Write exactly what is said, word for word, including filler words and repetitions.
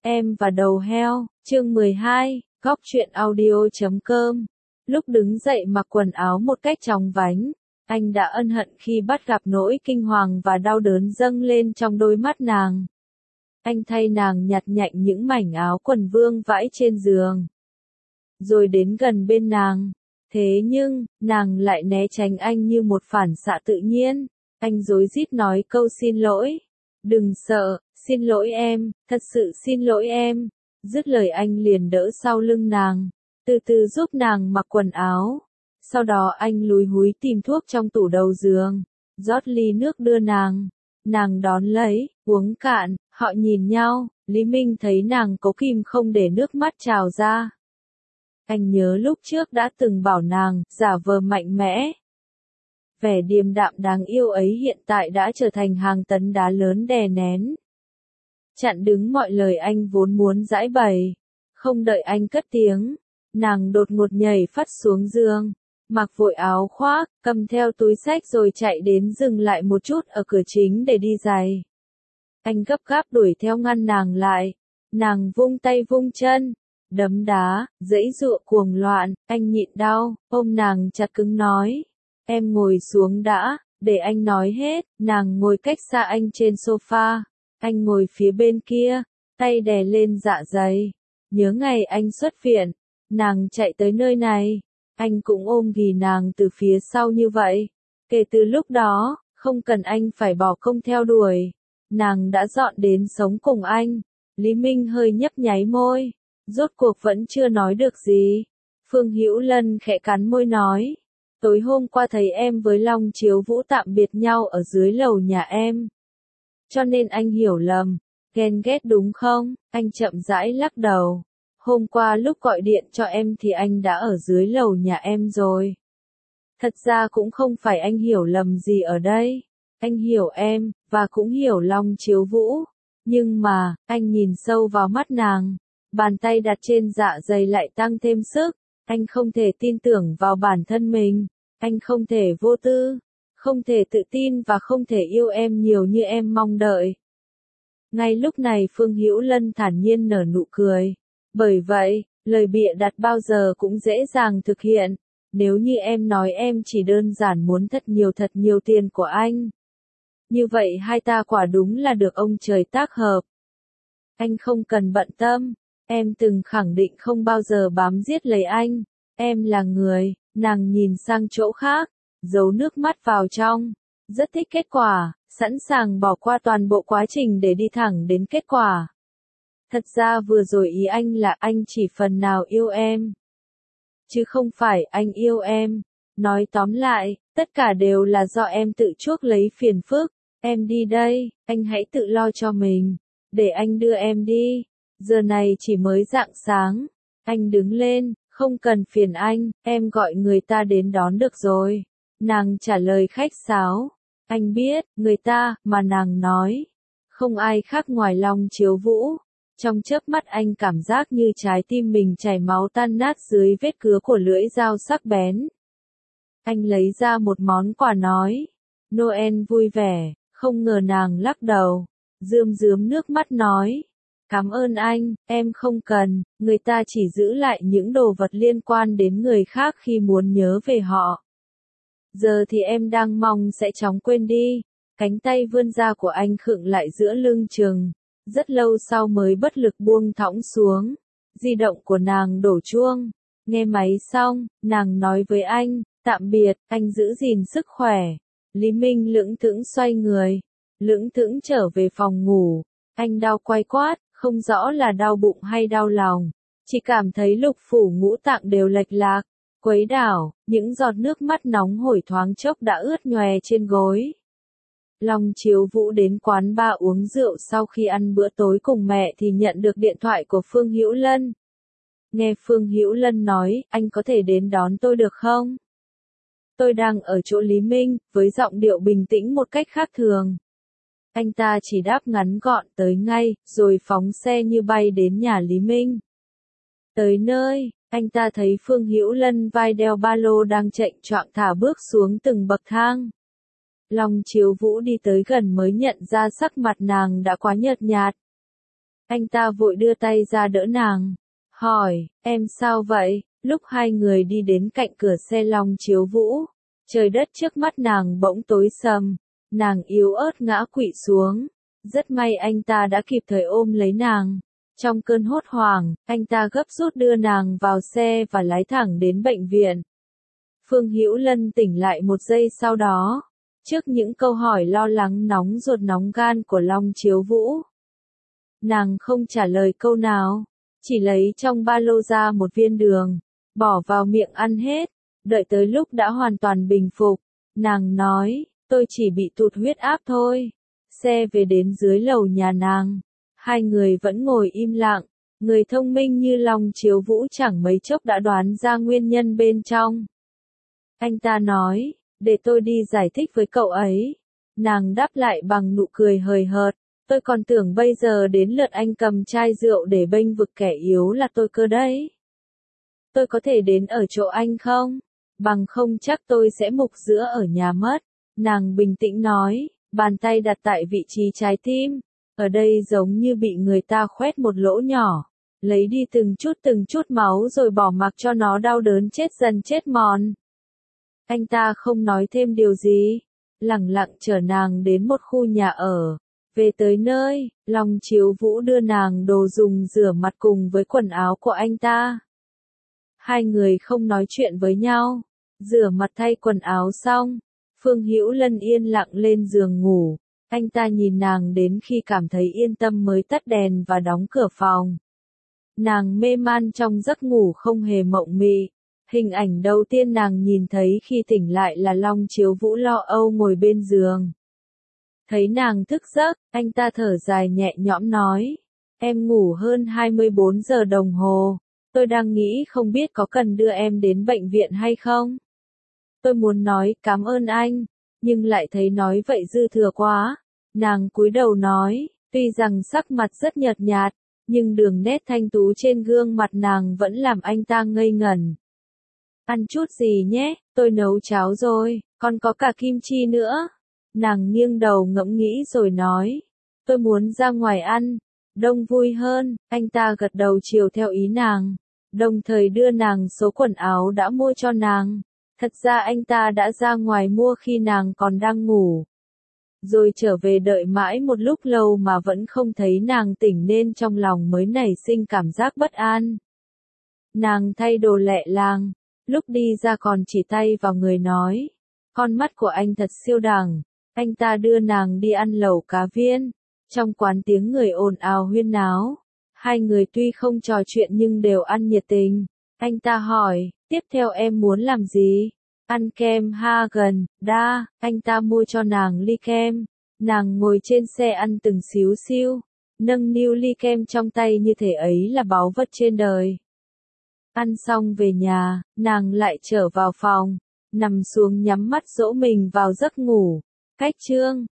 Em và đầu heo, chương mười hai, góc truyện audio chấm com. Lúc đứng dậy mặc quần áo một cách chóng vánh, anh đã ân hận khi bắt gặp nỗi kinh hoàng và đau đớn dâng lên trong đôi mắt nàng. Anh thay nàng nhặt nhạnh những mảnh áo quần vương vãi trên giường, rồi đến gần bên nàng. Thế nhưng, nàng lại né tránh anh như một phản xạ tự nhiên. Anh rối rít nói câu xin lỗi. Đừng sợ, xin lỗi em, thật sự xin lỗi em. Dứt lời anh liền đỡ sau lưng nàng, từ từ giúp nàng mặc quần áo. Sau đó anh lúi húi tìm thuốc trong tủ đầu giường, rót ly nước đưa nàng. Nàng đón lấy, uống cạn, họ nhìn nhau, Lý Minh thấy nàng cố kìm không để nước mắt trào ra. Anh nhớ lúc trước đã từng bảo nàng, giả vờ mạnh mẽ. Vẻ điềm đạm đáng yêu ấy hiện tại đã trở thành hàng tấn đá lớn đè nén, chặn đứng mọi lời anh vốn muốn giãi bày. Không đợi anh cất tiếng, nàng đột ngột nhảy phắt xuống giường, mặc vội áo khoác, cầm theo túi xách rồi chạy đến dừng lại một chút ở cửa chính để đi giày. Anh gấp gáp đuổi theo ngăn nàng lại. Nàng vung tay vung chân, đấm đá, giãy giụa cuồng loạn. Anh nhịn đau, ôm nàng chặt cứng nói: em ngồi xuống đã, để anh nói hết. Nàng ngồi cách xa anh trên sofa, anh ngồi phía bên kia, tay đè lên dạ dày. Nhớ ngày anh xuất viện, nàng chạy tới nơi này, anh cũng ôm ghì nàng từ phía sau như vậy. Kể từ lúc đó, không cần anh phải bỏ công theo đuổi, nàng đã dọn đến sống cùng anh. Lý Minh hơi nhấp nháy môi, rốt cuộc vẫn chưa nói được gì. Phương Hữu Lân khẽ cắn môi nói: tối hôm qua thấy em với Long Chiếu Vũ tạm biệt nhau ở dưới lầu nhà em, cho nên anh hiểu lầm. Ghen ghét đúng không? Anh chậm rãi lắc đầu. Hôm qua lúc gọi điện cho em thì anh đã ở dưới lầu nhà em rồi. Thật ra cũng không phải anh hiểu lầm gì ở đây. Anh hiểu em, và cũng hiểu Long Chiếu Vũ. Nhưng mà, anh nhìn sâu vào mắt nàng, bàn tay đặt trên dạ dày lại tăng thêm sức. Anh không thể tin tưởng vào bản thân mình. Anh không thể vô tư, không thể tự tin và không thể yêu em nhiều như em mong đợi. Ngay lúc này Phương Hữu Lân thản nhiên nở nụ cười. Bởi vậy, lời bịa đặt bao giờ cũng dễ dàng thực hiện. Nếu như em nói em chỉ đơn giản muốn thật nhiều thật nhiều tiền của anh, như vậy hai ta quả đúng là được ông trời tác hợp. Anh không cần bận tâm. Em từng khẳng định không bao giờ bám giết lấy anh. Em là người. Nàng nhìn sang chỗ khác, giấu nước mắt vào trong. Rất thích kết quả, sẵn sàng bỏ qua toàn bộ quá trình để đi thẳng đến kết quả. Thật ra vừa rồi ý anh là anh chỉ phần nào yêu em, chứ không phải anh yêu em. Nói tóm lại, tất cả đều là do em tự chuốc lấy phiền phức. Em đi đây, anh hãy tự lo cho mình. Để anh đưa em đi. Giờ này chỉ mới rạng sáng. Anh đứng lên. Không cần phiền anh, em gọi người ta đến đón được rồi. Nàng trả lời khách sáo. Anh biết, người ta, mà nàng nói, không ai khác ngoài Long Chiếu Vũ. Trong chớp mắt anh cảm giác như trái tim mình chảy máu tan nát dưới vết cứa của lưỡi dao sắc bén. Anh lấy ra một món quà nói: Noel vui vẻ. Không ngờ nàng lắc đầu, rơm rớm nước mắt nói: cảm ơn anh, em không cần. Người ta chỉ giữ lại những đồ vật liên quan đến người khác khi muốn nhớ về họ. Giờ thì em đang mong sẽ chóng quên đi. Cánh tay vươn ra của anh khựng lại giữa lưng chừng, rất lâu sau mới bất lực buông thõng xuống. Di động của nàng đổ chuông. Nghe máy xong, nàng nói với anh: tạm biệt, anh giữ gìn sức khỏe. Lý Minh lững thững xoay người, lững thững trở về phòng ngủ. Anh đau quay quát, không rõ là đau bụng hay đau lòng, chỉ cảm thấy lục phủ ngũ tạng đều lệch lạc, quấy đảo. Những giọt nước mắt nóng hổi thoáng chốc đã ướt nhòe trên gối. Long Chiếu Vũ đến quán bar uống rượu sau khi ăn bữa tối cùng mẹ thì nhận được điện thoại của Phương Hữu Lân. Nghe Phương Hữu Lân nói: anh có thể đến đón tôi được không? Tôi đang ở chỗ Lý Minh, với giọng điệu bình tĩnh một cách khác thường. Anh ta chỉ đáp ngắn gọn: tới ngay, rồi phóng xe như bay đến nhà Lý Minh. Tới nơi, anh ta thấy Phương Hữu Lân vai đeo ba lô đang chệch choạng thả bước xuống từng bậc thang. Long Chiếu Vũ đi tới gần mới nhận ra sắc mặt nàng đã quá nhợt nhạt. Anh ta vội đưa tay ra đỡ nàng. Hỏi, em sao vậy? Lúc hai người đi đến cạnh cửa xe Long Chiếu Vũ, trời đất trước mắt nàng bỗng tối sầm. Nàng yếu ớt ngã quỵ xuống. Rất may anh ta đã kịp thời ôm lấy nàng. Trong cơn hốt hoảng, anh ta gấp rút đưa nàng vào xe và lái thẳng đến bệnh viện. Phương Hữu Lân tỉnh lại một giây sau đó, trước những câu hỏi lo lắng nóng ruột nóng gan của Long Chiếu Vũ. Nàng không trả lời câu nào, chỉ lấy trong ba lô ra một viên đường, bỏ vào miệng ăn hết, đợi tới lúc đã hoàn toàn bình phục. Nàng nói, tôi chỉ bị tụt huyết áp thôi. Xe về đến dưới lầu nhà nàng. Hai người vẫn ngồi im lặng, người thông minh như Long Chiếu Vũ chẳng mấy chốc đã đoán ra nguyên nhân bên trong. Anh ta nói, để tôi đi giải thích với cậu ấy. Nàng đáp lại bằng nụ cười hời hợt, tôi còn tưởng bây giờ đến lượt anh cầm chai rượu để bênh vực kẻ yếu là tôi cơ đấy. Tôi có thể đến ở chỗ anh không? Bằng không chắc tôi sẽ mục giữa ở nhà mất. Nàng bình tĩnh nói, bàn tay đặt tại vị trí trái tim. Ở đây giống như bị người ta khoét một lỗ nhỏ, lấy đi từng chút từng chút máu rồi bỏ mặc cho nó đau đớn chết dần chết mòn. Anh ta không nói thêm điều gì, lẳng lặng chở nàng đến một khu nhà ở. Về tới nơi, Long Chiếu Vũ đưa nàng đồ dùng rửa mặt cùng với quần áo của anh ta. Hai người không nói chuyện với nhau, rửa mặt thay quần áo xong, Phương Hữu Lân yên lặng lên giường ngủ. Anh ta nhìn nàng đến khi cảm thấy yên tâm mới tắt đèn và đóng cửa phòng. Nàng mê man trong giấc ngủ không hề mộng mị. Hình ảnh đầu tiên nàng nhìn thấy khi tỉnh lại là Long Chiếu Vũ lo âu ngồi bên giường. Thấy nàng thức giấc, anh ta thở dài nhẹ nhõm nói, em ngủ hơn hai mươi bốn giờ đồng hồ, tôi đang nghĩ không biết có cần đưa em đến bệnh viện hay không. Tôi muốn nói cảm ơn anh, nhưng lại thấy nói vậy dư thừa quá. Nàng cúi đầu nói, tuy rằng sắc mặt rất nhợt nhạt, nhưng đường nét thanh tú trên gương mặt nàng vẫn làm anh ta ngây ngẩn. Ăn chút gì nhé, tôi nấu cháo rồi, còn có cả kim chi nữa. Nàng nghiêng đầu ngẫm nghĩ rồi nói, tôi muốn ra ngoài ăn. Đông vui hơn, anh ta gật đầu chiều theo ý nàng, đồng thời đưa nàng số quần áo đã mua cho nàng. Thật ra anh ta đã ra ngoài mua khi nàng còn đang ngủ. Rồi trở về đợi mãi một lúc lâu mà vẫn không thấy nàng tỉnh nên trong lòng mới nảy sinh cảm giác bất an. Nàng thay đồ lẹ làng, lúc đi ra còn chỉ tay vào người nói, con mắt của anh thật siêu đẳng. Anh ta đưa nàng đi ăn lẩu cá viên, trong quán tiếng người ồn ào huyên náo. Hai người tuy không trò chuyện nhưng đều ăn nhiệt tình. Anh ta hỏi, tiếp theo em muốn làm gì? Ăn kem ha gần, đa, anh ta mua cho nàng ly kem. Nàng ngồi trên xe ăn từng xíu xiu, nâng niu ly kem trong tay như thể ấy là báu vật trên đời. Ăn xong về nhà, nàng lại trở vào phòng, nằm xuống nhắm mắt dỗ mình vào giấc ngủ. Cách chương